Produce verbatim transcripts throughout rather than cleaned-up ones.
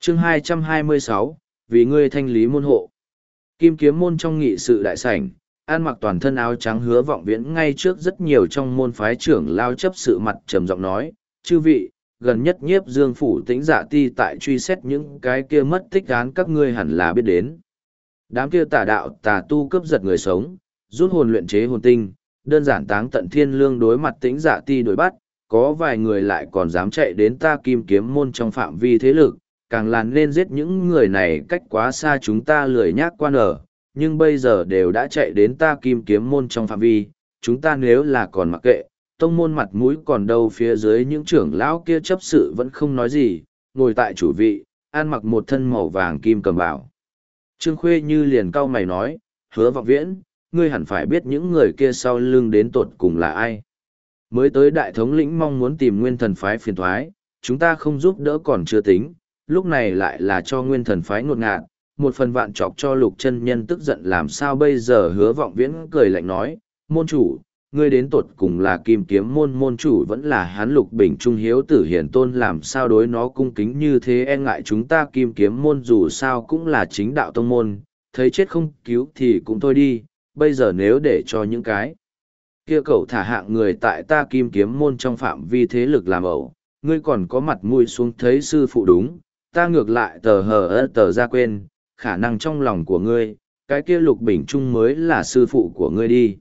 chương hai trăm hai mươi sáu, vì ngươi thanh lý môn hộ. Kim kiếm môn trong nghị sự đại sảnh, an mặc toàn thân áo trắng Hứa Vọng Viễn ngay trước rất nhiều trong môn phái trưởng lao chấp sự mặt trầm giọng nói, chư vị, gần nhất Nhiếp Dương phủ Tĩnh Dạ ti tại truy xét những cái kia mất tích án các ngươi hẳn là biết đến. Đám kia tà đạo tà tu cướp giật người sống, rút hồn luyện chế hồn tinh, đơn giản táng tận thiên lương đối mặt Tĩnh Dạ ti đối bắt, có vài người lại còn dám chạy đến ta Kim kiếm môn trong phạm vi thế lực, càng là nên giết những người này cách quá xa chúng ta lười nhác quan ở, nhưng bây giờ đều đã chạy đến ta Kim kiếm môn trong phạm vi, chúng ta nếu là còn mặc kệ, tông môn mặt mũi còn đâu. Phía dưới những trưởng lão kia chấp sự vẫn không nói gì, ngồi tại chủ vị, ăn mặc một thân màu vàng kim cầm bảo. Trương Khuê Như liền cau mày nói, Hứa Vọng Viễn, ngươi hẳn phải biết những người kia sau lưng đến tột cùng là ai. Mới tới đại thống lĩnh mong muốn tìm nguyên thần phái phiền thoái, chúng ta không giúp đỡ còn chưa tính, lúc này lại là cho nguyên thần phái ngột ngạt, một phần vạn chọc cho Lục chân nhân tức giận làm sao bây giờ. Hứa Vọng Viễn cười lạnh nói, môn chủ, ngươi đến tột cùng là Kim kiếm môn môn chủ vẫn là hắn Lục Bình Trung hiếu tử hiển tôn, làm sao đối nó cung kính như thế. E ngại chúng ta Kim kiếm môn dù sao cũng là chính đạo tông môn, thấy chết không cứu thì cũng thôi đi, bây giờ nếu để cho những cái kia cậu thả hạng người tại ta Kim kiếm môn trong phạm vi thế lực làm ẩu, ngươi còn có mặt mũi xuống thấy sư phụ đúng, ta ngược lại tờ hờ ơ tờ ra quên, khả năng trong lòng của ngươi, cái kia Lục Bình Trung mới là sư phụ của ngươi đi.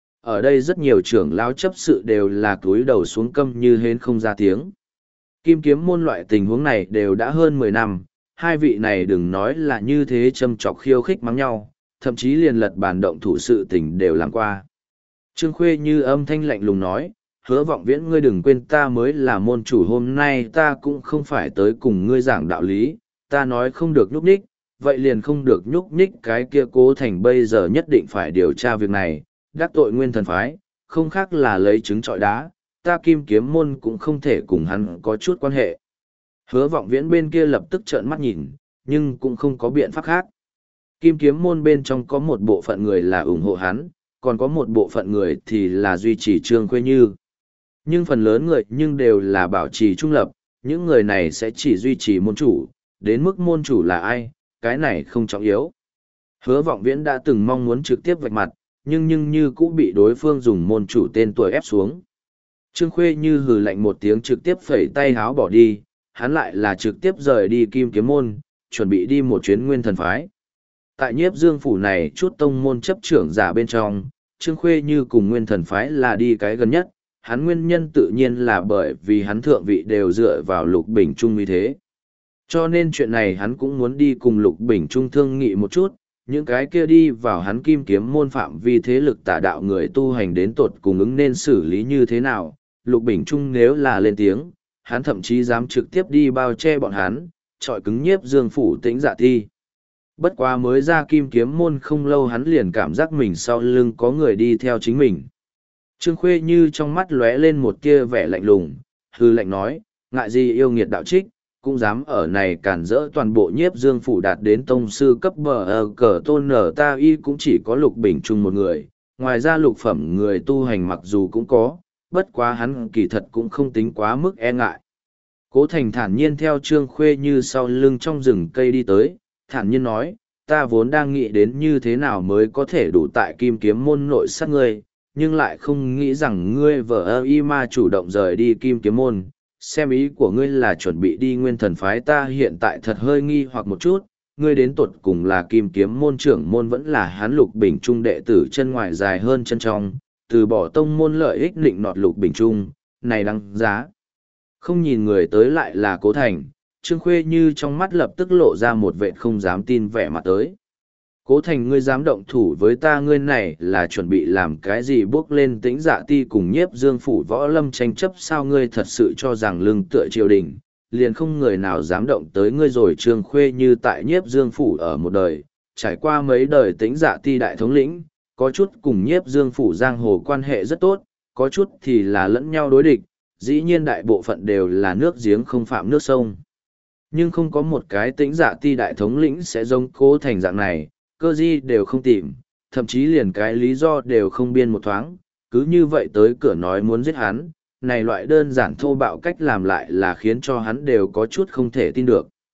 Ở đây rất nhiều trưởng lão chấp sự đều là cúi đầu xuống câm như hến không ra tiếng. Kim kiếm môn loại tình huống này đều đã hơn mười năm, hai vị này đừng nói là như thế châm chọc khiêu khích mắng nhau, thậm chí liền lật bàn động thủ sự tình đều làm qua. Trương Khuê Như âm thanh lạnh lùng nói, Hứa Vọng Viễn, ngươi đừng quên ta mới là môn chủ, hôm nay ta cũng không phải tới cùng ngươi giảng đạo lý, ta nói không được nhúc nhích, vậy liền không được nhúc nhích. Cái kia Cố Thành bây giờ nhất định phải điều tra việc này, đắc tội nguyên thần phái, không khác là lấy trứng trọi đá, ta Kim kiếm môn cũng không thể cùng hắn có chút quan hệ. Hứa Vọng Viễn bên kia lập tức trợn mắt nhìn, nhưng cũng không có biện pháp khác. Kim kiếm môn bên trong có một bộ phận người là ủng hộ hắn, còn có một bộ phận người thì là duy trì Trương Khuê Như. Nhưng phần lớn người nhưng đều là bảo trì trung lập, những người này sẽ chỉ duy trì môn chủ, đến mức môn chủ là ai, cái này không trọng yếu. Hứa Vọng Viễn đã từng mong muốn trực tiếp vạch mặt, nhưng nhưng như cũng bị đối phương dùng môn chủ tên tuổi ép xuống. Trương Khuê Như hừ lạnh một tiếng trực tiếp phẩy tay háo bỏ đi, hắn lại là trực tiếp rời đi Kim kiếm môn, chuẩn bị đi một chuyến nguyên thần phái. Tại Nhiếp Dương phủ này chút tông môn chấp trưởng giả bên trong, Trương Khuê Như cùng nguyên thần phái là đi cái gần nhất, hắn nguyên nhân tự nhiên là bởi vì hắn thượng vị đều dựa vào Lục Bình Trung như thế. Cho nên chuyện này hắn cũng muốn đi cùng Lục Bình Trung thương nghị một chút, những cái kia đi vào hắn Kim kiếm môn phạm vi thế lực tà đạo người tu hành đến tột cùng ứng nên xử lý như thế nào. Lục Bình Trung nếu là lên tiếng, hắn thậm chí dám trực tiếp đi bao che bọn hắn, trọi cứng Nhiếp Dương phủ Tĩnh Dạ ti. Bất quá mới ra Kim kiếm môn không lâu hắn liền cảm giác mình sau lưng có người đi theo chính mình. Trương Khuê Như trong mắt lóe lên một tia vẻ lạnh lùng, hư lạnh nói, ngại gì yêu nghiệt đạo trích, cũng dám ở này cản rỡ toàn bộ Nhiếp Dương phủ đạt đến tông sư cấp bờ ờ, cờ tôn nở ta y cũng chỉ có Lục Bình Trung một người, ngoài ra lục phẩm người tu hành mặc dù cũng có, bất quá hắn kỳ thật cũng không tính quá mức e ngại. Cố Thành thản nhiên theo Trương Khuê Như sau lưng trong rừng cây đi tới, thản nhiên nói, ta vốn đang nghĩ đến như thế nào mới có thể đủ tại Kim kiếm môn nội sát ngươi, nhưng lại không nghĩ rằng ngươi vợ ơ y ma chủ động rời đi Kim kiếm môn, xem ý của ngươi là chuẩn bị đi nguyên thần phái. Ta hiện tại thật hơi nghi hoặc một chút, ngươi đến tột cùng là Kim kiếm môn trưởng môn vẫn là hắn Lục Bình Trung đệ tử chân ngoài dài hơn chân trong, từ bỏ tông môn lợi ích định nọt Lục Bình Trung, này đáng giá. Không nhìn người tới lại là Cố Thành, Trương Khuê Như trong mắt lập tức lộ ra một vệ không dám tin vẻ mặt tới. Cố Thành, ngươi dám động thủ với ta, ngươi này là chuẩn bị làm cái gì, bước lên Tĩnh Dạ ti cùng Nhiếp Dương phủ võ lâm tranh chấp sao? Ngươi thật sự cho rằng lưng tựa triều đình, liền không người nào dám động tới ngươi rồi? Trương Khuê Như tại Nhiếp Dương phủ ở một đời, trải qua mấy đời Tĩnh Dạ ti đại thống lĩnh, có chút cùng Nhiếp Dương phủ giang hồ quan hệ rất tốt, có chút thì là lẫn nhau đối địch, dĩ nhiên đại bộ phận đều là nước giếng không phạm nước sông. Nhưng không có một cái Tĩnh Dạ ti đại thống lĩnh sẽ giống Cố Thành dạng này, cơ di đều không tìm, thậm chí liền cái lý do đều không biên một thoáng, cứ như vậy tới cửa nói muốn giết hắn, này loại đơn giản thô bạo cách làm lại là khiến cho hắn đều có chút không thể tin được.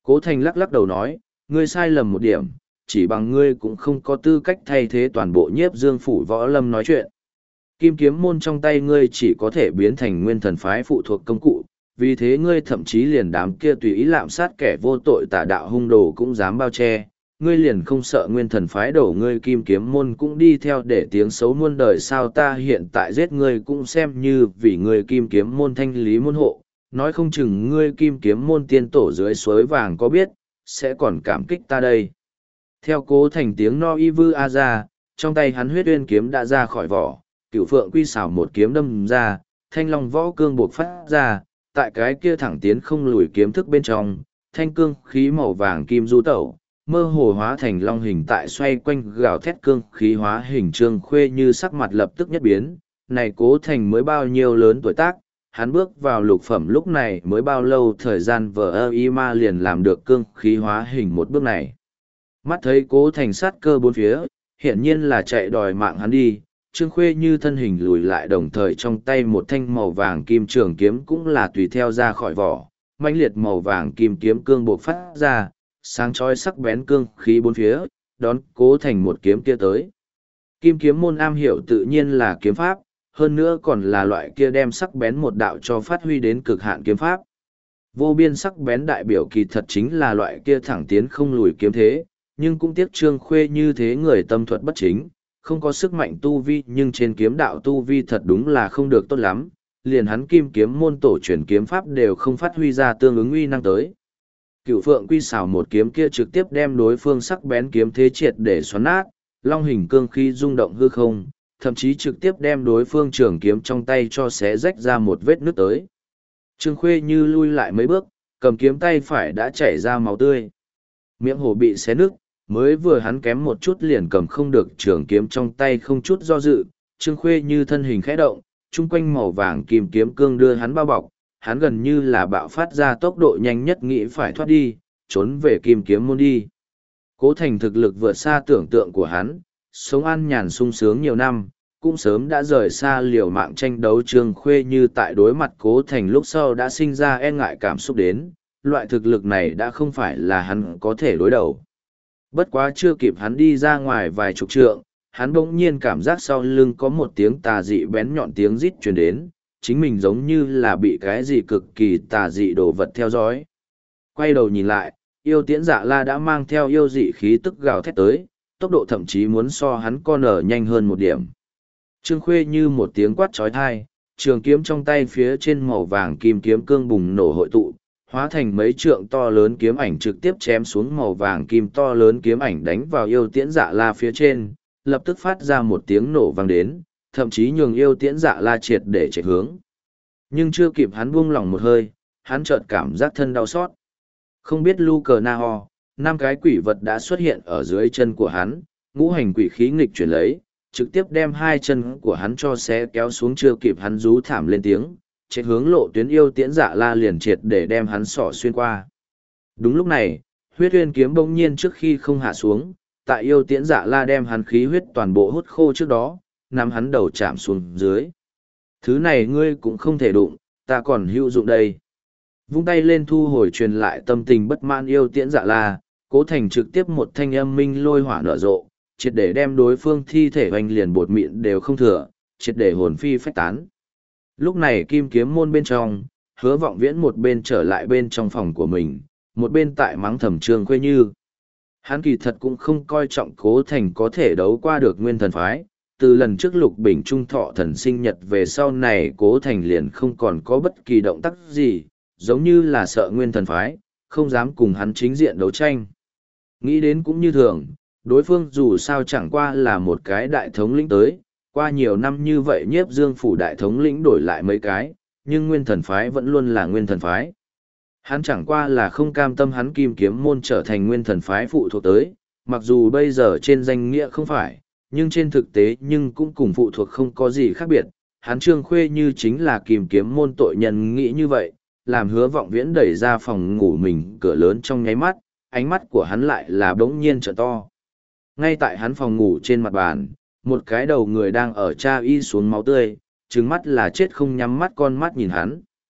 Cố Thành lắc lắc đầu nói, ngươi sai lầm một điểm, chỉ bằng ngươi cũng không có tư cách thay thế toàn bộ nhiếp dương phủ võ lâm nói chuyện. Kim kiếm môn trong tay ngươi chỉ có thể biến thành nguyên thần phái phụ thuộc công cụ, vì thế ngươi thậm chí liền đám kia tùy ý lạm sát kẻ vô tội tà đạo hung đồ cũng dám bao che, ngươi liền không sợ nguyên thần phái đổ ngươi kim kiếm môn cũng đi theo để tiếng xấu muôn đời sao ta hiện tại giết ngươi cũng xem như vì ngươi kim kiếm môn thanh lý môn hộ, nói không chừng ngươi kim kiếm môn tiên tổ dưới suối vàng có biết, sẽ còn cảm kích ta đây. Theo Cố Thành tiếng no y vư a ra, trong tay hắn huyết uyên kiếm đã ra khỏi vỏ, cửu phượng quy xảo một kiếm đâm ra, thanh long võ cương buộc phát ra, tại cái kia thẳng tiến không lùi kiếm thức bên trong, thanh cương khí màu vàng kim du tẩu, mơ hồ hóa thành long hình tại xoay quanh gào thét cương khí hóa hình Trương Khuê Như sắc mặt lập tức nhất biến, này Cố Thành mới bao nhiêu lớn tuổi tác, hắn bước vào lục phẩm lúc này mới bao lâu thời gian vờ ơ y ma liền làm được cương khí hóa hình một bước này. Mắt thấy Cố Thành sát cơ bốn phía, hiển nhiên là chạy đòi mạng hắn đi, Trương Khuê Như thân hình lùi lại đồng thời trong tay một thanh màu vàng kim trường kiếm cũng là tùy theo ra khỏi vỏ, mãnh liệt màu vàng kim kiếm cương bộc phát ra, sáng chói sắc bén cương khí bốn phía, đón Cố Thành một kiếm kia tới. Kim kiếm môn am hiểu tự nhiên là kiếm pháp, hơn nữa còn là loại kia đem sắc bén một đạo cho phát huy đến cực hạn kiếm pháp. Vô biên sắc bén đại biểu kỳ thật chính là loại kia thẳng tiến không lùi kiếm thế, nhưng cũng tiếc Trương Khuê Như thế người tâm thuật bất chính, không có sức mạnh tu vi nhưng trên kiếm đạo tu vi thật đúng là không được tốt lắm, liền hắn kim kiếm môn tổ truyền kiếm pháp đều không phát huy ra tương ứng uy năng tới. Cửu phượng quy xảo một kiếm kia trực tiếp đem đối phương sắc bén kiếm thế triệt để xoắn nát, long hình cương khí rung động hư không, thậm chí trực tiếp đem đối phương trường kiếm trong tay cho xé rách ra một vết nứt tới. Trương Khuê Như lui lại mấy bước, cầm kiếm tay phải đã chảy ra máu tươi. Miệng hổ bị xé nứt, mới vừa hắn kém một chút liền cầm không được trường kiếm trong tay không chút do dự, Trương Khuê Như thân hình khẽ động, chung quanh màu vàng kim kiếm cương đưa hắn bao bọc, hắn gần như là bạo phát ra tốc độ nhanh nhất nghĩ phải thoát đi, trốn về kim kiếm môn đi. Cố Thành thực lực vượt xa tưởng tượng của hắn, sống an nhàn sung sướng nhiều năm, cũng sớm đã rời xa liều mạng tranh đấu. Trương Khuê Như tại đối mặt Cố Thành lúc sau đã sinh ra e ngại cảm xúc đến, loại thực lực này đã không phải là hắn có thể đối đầu. Bất quá chưa kịp hắn đi ra ngoài vài chục trượng, hắn bỗng nhiên cảm giác sau lưng có một tiếng tà dị bén nhọn tiếng rít truyền đến, chính mình giống như là bị cái gì cực kỳ tà dị đồ vật theo dõi. Quay đầu nhìn lại, yêu tiễn dạ la đã mang theo yêu dị khí tức gào thét tới, tốc độ thậm chí muốn so hắn con ở nhanh hơn một điểm. Trương Khuê Như một tiếng quát trói thai, trường kiếm trong tay phía trên màu vàng kim kiếm cương bùng nổ hội tụ, hóa thành mấy trượng to lớn kiếm ảnh trực tiếp chém xuống màu vàng kim to lớn kiếm ảnh đánh vào yêu tiễn dạ la phía trên, lập tức phát ra một tiếng nổ vang đến, thậm chí nhường yêu tiễn dạ la triệt để chạy hướng. Nhưng chưa kịp hắn buông lỏng một hơi, hắn chợt cảm giác thân đau xót. Không biết lu cờ na ho, năm cái quỷ vật đã xuất hiện ở dưới chân của hắn, ngũ hành quỷ khí nghịch chuyển lấy, trực tiếp đem hai chân của hắn cho xé kéo xuống, chưa kịp hắn rú thảm lên tiếng, chạy hướng lộ tuyến yêu tiễn dạ la liền triệt để đem hắn sỏ xuyên qua. Đúng lúc này, huyết uyên kiếm bỗng nhiên trước khi không hạ xuống, tại yêu tiễn dạ la đem hắn khí huyết toàn bộ hút khô trước đó, nắm hắn đầu chạm xuống dưới. Thứ này ngươi cũng không thể đụng, ta còn hữu dụng đây. Vung tay lên thu hồi truyền lại tâm tình bất mãn yêu tiễn dạ la, Cố Thành trực tiếp một thanh âm minh lôi hỏa nở rộ, triệt để đem đối phương thi thể hoành liền bột mịn đều không thừa, triệt để hồn phi phách tán. Lúc này kim kiếm môn bên trong, Hứa Vọng Viễn một bên trở lại bên trong phòng của mình, một bên tại mắng thầm Trương Khuê Như. Hắn kỳ thật cũng không coi trọng Cố Thành có thể đấu qua được nguyên thần phái, từ lần trước Lục Bình Trung thọ thần sinh nhật về sau này Cố Thành liền không còn có bất kỳ động tác gì, giống như là sợ nguyên thần phái, không dám cùng hắn chính diện đấu tranh. Nghĩ đến cũng như thường, đối phương dù sao chẳng qua là một cái đại thống lĩnh tới, qua nhiều năm như vậy Nhiếp Dương phủ đại thống lĩnh đổi lại mấy cái, nhưng nguyên thần phái vẫn luôn là nguyên thần phái. Hắn chẳng qua là không cam tâm hắn kim kiếm môn trở thành nguyên thần phái phụ thuộc tới, mặc dù bây giờ trên danh nghĩa không phải, nhưng trên thực tế nhưng cũng cùng phụ thuộc không có gì khác biệt. Hắn Trương Khuê Như chính là kim kiếm môn tội nhân nghĩ như vậy, làm Hứa Vọng Viễn đẩy ra phòng ngủ mình cửa lớn trong nháy mắt, ánh mắt của hắn lại là bỗng nhiên trợ to. Ngay tại hắn phòng ngủ trên mặt bàn, một cái đầu người đang ở tra y xuống máu tươi, trừng mắt là chết không nhắm mắt con mắt nhìn hắn.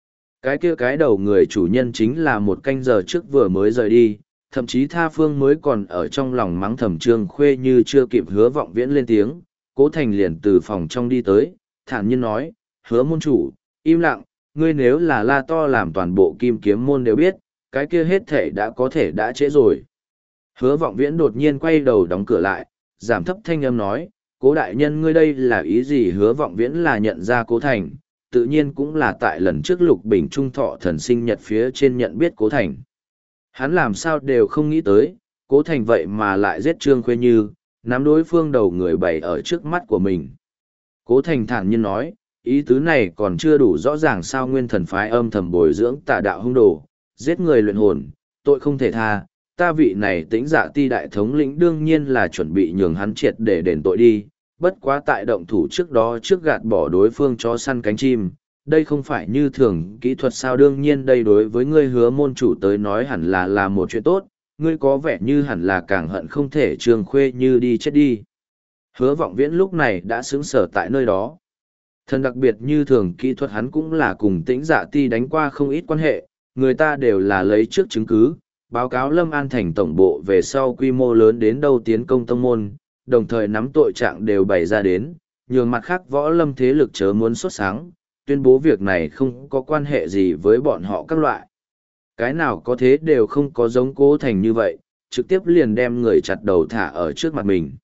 Cái kia cái đầu người chủ nhân chính là một canh giờ trước vừa mới rời đi, thậm chí tha phương mới còn ở trong lòng mắng thầm Trương Khuê như chưa kịp Hứa Vọng Viễn lên tiếng, Cố Thành liền từ phòng trong đi tới, thản nhiên nói, Hứa môn chủ, im lặng, ngươi nếu là la to làm toàn bộ Kim Kiếm môn đều biết, cái kia hết thể đã có thể đã trễ rồi. Hứa Vọng Viễn đột nhiên quay đầu đóng cửa lại, giảm thấp thanh âm nói, Cố đại nhân ngươi đây là ý gì? Hứa Vọng Viễn là nhận ra Cố Thành, tự nhiên cũng là tại lần trước Lục Bình Trung thọ thần sinh nhật phía trên nhận biết Cố Thành. Hắn làm sao đều không nghĩ tới, Cố Thành vậy mà lại giết Trương Khuê Như, nắm đối phương đầu người bày ở trước mắt của mình. Cố Thành thản nhiên nói, ý tứ này còn chưa đủ rõ ràng sao? Nguyên Thần phái âm thầm bồi dưỡng tà đạo hung đồ, giết người luyện hồn, tội không thể tha, ta vị này Tĩnh Dạ Ti đại thống lĩnh đương nhiên là chuẩn bị nhường hắn triệt để đền tội đi, bất quá tại động thủ trước đó trước gạt bỏ đối phương chó săn cánh chim, đây không phải như thường kỹ thuật sao? Đương nhiên đây đối với ngươi Hứa môn chủ tới nói hẳn là là một chuyện tốt, ngươi có vẻ như hẳn là càng hận không thể Trương Khuê Như đi chết đi. Hứa Vọng Viễn lúc này đã xứng sở tại nơi đó. Thần đặc biệt như thường kỹ thuật hắn cũng là cùng Tĩnh Dạ Ti đánh qua không ít quan hệ, người ta đều là lấy trước chứng cứ, báo cáo Lâm An thành tổng bộ về sau quy mô lớn đến đâu tiến công tông môn, đồng thời nắm tội trạng đều bày ra đến, nhường mặt khác võ lâm thế lực chớ muốn xuất sáng, tuyên bố việc này không có quan hệ gì với bọn họ các loại. Cái nào có thế đều không có giống Cố Thành như vậy, trực tiếp liền đem người chặt đầu thả ở trước mặt mình.